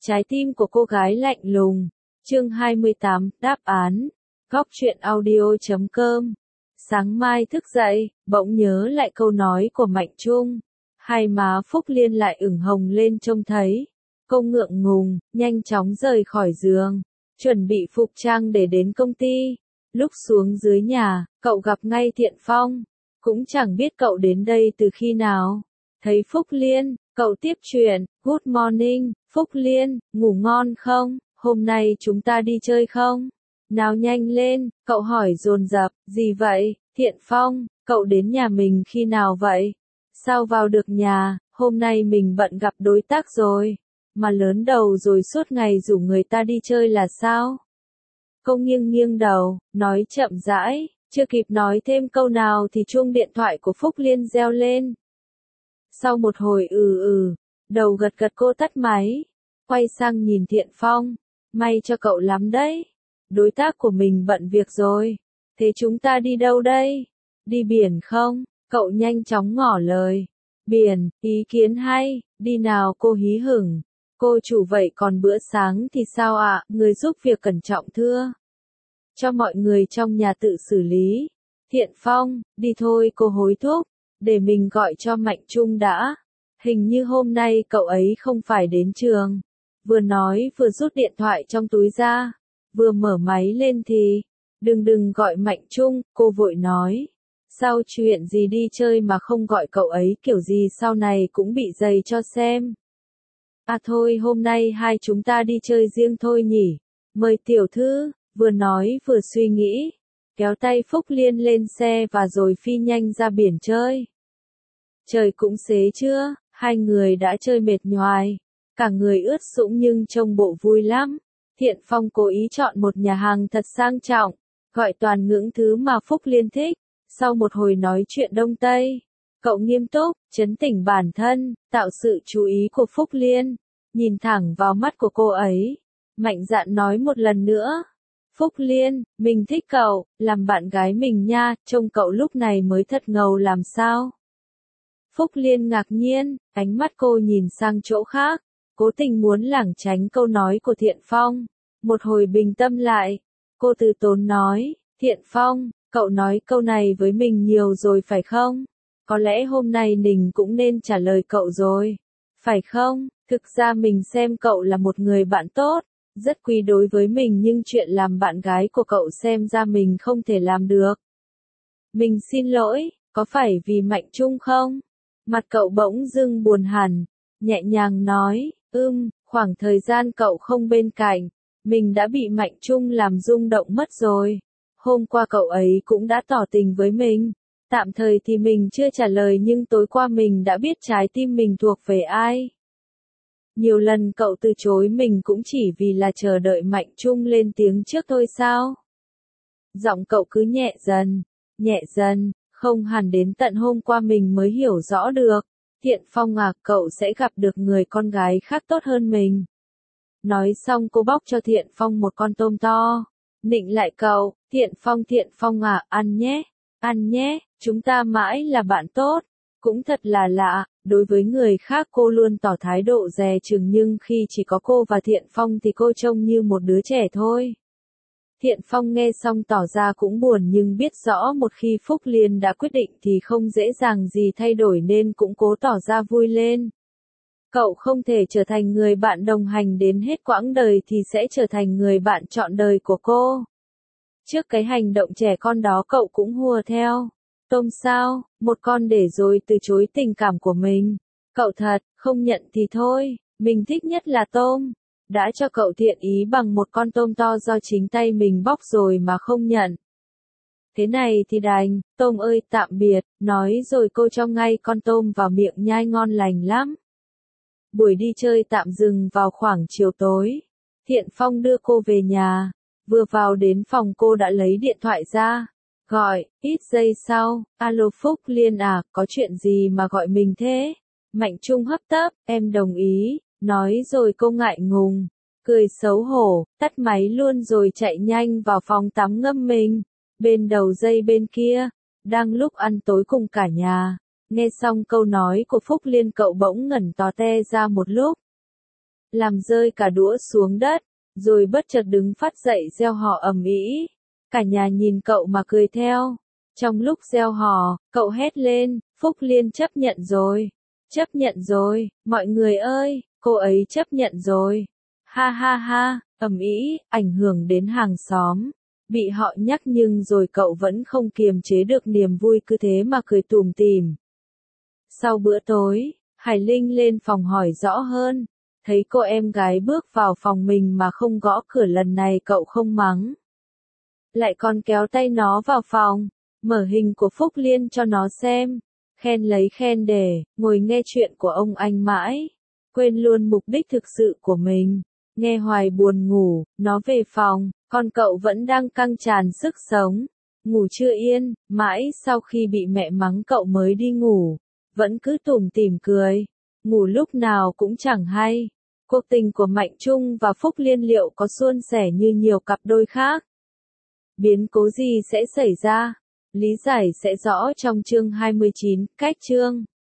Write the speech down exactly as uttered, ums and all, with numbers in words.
Trái tim của cô gái lạnh lùng. Chương hai mươi tám, đáp án. Góc truyện audio chấm com. Sáng mai thức dậy, bỗng nhớ lại câu nói của Mạnh Trung. Hai má Phúc Liên lại ửng hồng lên trông thấy. Cô ngượng ngùng, nhanh chóng rời khỏi giường. Chuẩn bị phục trang để đến công ty. Lúc xuống dưới nhà, cậu gặp ngay Thiện Phong. Cũng chẳng biết cậu đến đây từ khi nào. Thấy Phúc Liên, cậu tiếp chuyện, Good morning, Phúc Liên, ngủ ngon không? Hôm nay chúng ta đi chơi không? Nào nhanh lên, cậu hỏi dồn dập, gì vậy? Thiện Phong, cậu đến nhà mình khi nào vậy? Sao vào được nhà, hôm nay mình bận gặp đối tác rồi. Mà lớn đầu rồi suốt ngày rủ người ta đi chơi là sao? Cô nghiêng nghiêng đầu, nói chậm rãi, chưa kịp nói thêm câu nào thì chuông điện thoại của Phúc Liên reo lên. Sau một hồi ừ ừ, đầu gật gật cô tắt máy, quay sang nhìn Thiện Phong, may cho cậu lắm đấy. Đối tác của mình bận việc rồi, thế chúng ta đi đâu đây? Đi biển không? Cậu nhanh chóng ngỏ lời. Biển, ý kiến hay, đi nào cô hí hửng. Cô chủ vậy còn bữa sáng thì sao ạ? À? Người giúp việc cẩn trọng thưa. Cho mọi người trong nhà tự xử lý. Thiện Phong, đi thôi cô hối thúc. Để mình gọi cho Mạnh Trung đã. Hình như hôm nay cậu ấy không phải đến trường. Vừa nói vừa rút điện thoại trong túi ra. Vừa mở máy lên thì. Đừng đừng gọi Mạnh Trung, cô vội nói. Sao chuyện gì đi chơi mà không gọi cậu ấy kiểu gì sau này cũng bị dày cho xem. À thôi hôm nay hai chúng ta đi chơi riêng thôi nhỉ. Mời tiểu thư, vừa nói vừa suy nghĩ. Kéo tay Phúc Liên lên xe và rồi phi nhanh ra biển chơi. Trời cũng xế chưa, hai người đã chơi mệt nhoài. Cả người ướt sũng nhưng trông bộ vui lắm. Thiện Phong cố ý chọn một nhà hàng thật sang trọng. Gọi toàn những thứ mà Phúc Liên thích. Sau một hồi nói chuyện đông tây, cậu nghiêm túc, trấn tĩnh bản thân, tạo sự chú ý của Phúc Liên. Nhìn thẳng vào mắt của cô ấy. Mạnh dạn nói một lần nữa. Phúc Liên, mình thích cậu, làm bạn gái mình nha, trông cậu lúc này mới thật ngầu làm sao. Phúc Liên ngạc nhiên, ánh mắt cô nhìn sang chỗ khác, cố tình muốn lảng tránh câu nói của Thiện Phong. Một hồi bình tâm lại, cô từ tốn nói, Thiện Phong, cậu nói câu này với mình nhiều rồi phải không? Có lẽ hôm nay mình cũng nên trả lời cậu rồi. Phải không? Thực ra mình xem cậu là một người bạn tốt, rất quý đối với mình nhưng chuyện làm bạn gái của cậu xem ra mình không thể làm được. Mình xin lỗi, có phải vì Mạnh Trung không? Mặt cậu bỗng dưng buồn hẳn, nhẹ nhàng nói, ưm, khoảng thời gian cậu không bên cạnh, mình đã bị Mạnh Trung làm rung động mất rồi. Hôm qua cậu ấy cũng đã tỏ tình với mình. Tạm thời thì mình chưa trả lời nhưng tối qua mình đã biết trái tim mình thuộc về ai. Nhiều lần cậu từ chối mình cũng chỉ vì là chờ đợi Mạnh Trung lên tiếng trước thôi sao? Giọng cậu cứ nhẹ dần, nhẹ dần, không hẳn đến tận hôm qua mình mới hiểu rõ được. Thiện Phong à, cậu sẽ gặp được người con gái khác tốt hơn mình. Nói xong cô bóc cho Thiện Phong một con tôm to. Nịnh lại cậu, Thiện Phong Thiện Phong à, ăn nhé, ăn nhé, chúng ta mãi là bạn tốt. Cũng thật là lạ, đối với người khác cô luôn tỏ thái độ dè chừng nhưng khi chỉ có cô và Thiện Phong thì cô trông như một đứa trẻ thôi. Thiện Phong nghe xong tỏ ra cũng buồn nhưng biết rõ một khi Phúc Liên đã quyết định thì không dễ dàng gì thay đổi nên cũng cố tỏ ra vui lên. Cậu không thể trở thành người bạn đồng hành đến hết quãng đời thì sẽ trở thành người bạn trọn đời của cô. Trước cái hành động trẻ con đó cậu cũng hùa theo. Tôm sao, một con để rồi từ chối tình cảm của mình. Cậu thật, không nhận thì thôi, mình thích nhất là tôm. Đã cho cậu thiện ý bằng một con tôm to do chính tay mình bóc rồi mà không nhận. Thế này thì đành, tôm ơi tạm biệt, nói rồi cô cho ngay con tôm vào miệng nhai ngon lành lắm. Buổi đi chơi tạm dừng vào khoảng chiều tối. Thiện Phong đưa cô về nhà. Vừa vào đến phòng cô đã lấy điện thoại ra. Gọi, ít giây sau, alo Phúc Liên à, có chuyện gì mà gọi mình thế? Mạnh Trung hấp tấp, em đồng ý, nói rồi cô ngại ngùng, cười xấu hổ, tắt máy luôn rồi chạy nhanh vào phòng tắm ngâm mình. Bên đầu dây bên kia, đang lúc ăn tối cùng cả nhà, nghe xong câu nói của Phúc Liên cậu bỗng ngẩn tò te ra một lúc. làm rơi cả đũa xuống đất, rồi bất chợt đứng phát dậy reo hò ầm ĩ. Cả nhà nhìn cậu mà cười theo. Trong lúc reo hò, cậu hét lên, Phúc Liên chấp nhận rồi. Chấp nhận rồi, mọi người ơi, cô ấy chấp nhận rồi. Ha ha ha, ầm ĩ, ảnh hưởng đến hàng xóm. Bị họ nhắc nhưng rồi cậu vẫn không kiềm chế được niềm vui cứ thế mà cười tủm tỉm. Sau bữa tối, Hải Linh lên phòng hỏi rõ hơn. Thấy cô em gái bước vào phòng mình mà không gõ cửa, lần này cậu không mắng. Lại còn kéo tay nó vào phòng, mở hình của Phúc Liên cho nó xem. Khen lấy khen để, ngồi nghe chuyện của ông anh mãi. Quên luôn mục đích thực sự của mình. Nghe hoài buồn ngủ, nó về phòng, còn cậu vẫn đang căng tràn sức sống. Ngủ chưa yên, mãi sau khi bị mẹ mắng cậu mới đi ngủ. Vẫn cứ tủm tỉm cười. Ngủ lúc nào cũng chẳng hay. Cuộc tình của Mạnh Trung và Phúc Liên liệu có suôn sẻ như nhiều cặp đôi khác? Biến cố gì sẽ xảy ra? Lý giải sẽ rõ trong chương hai mươi chín, cách chương.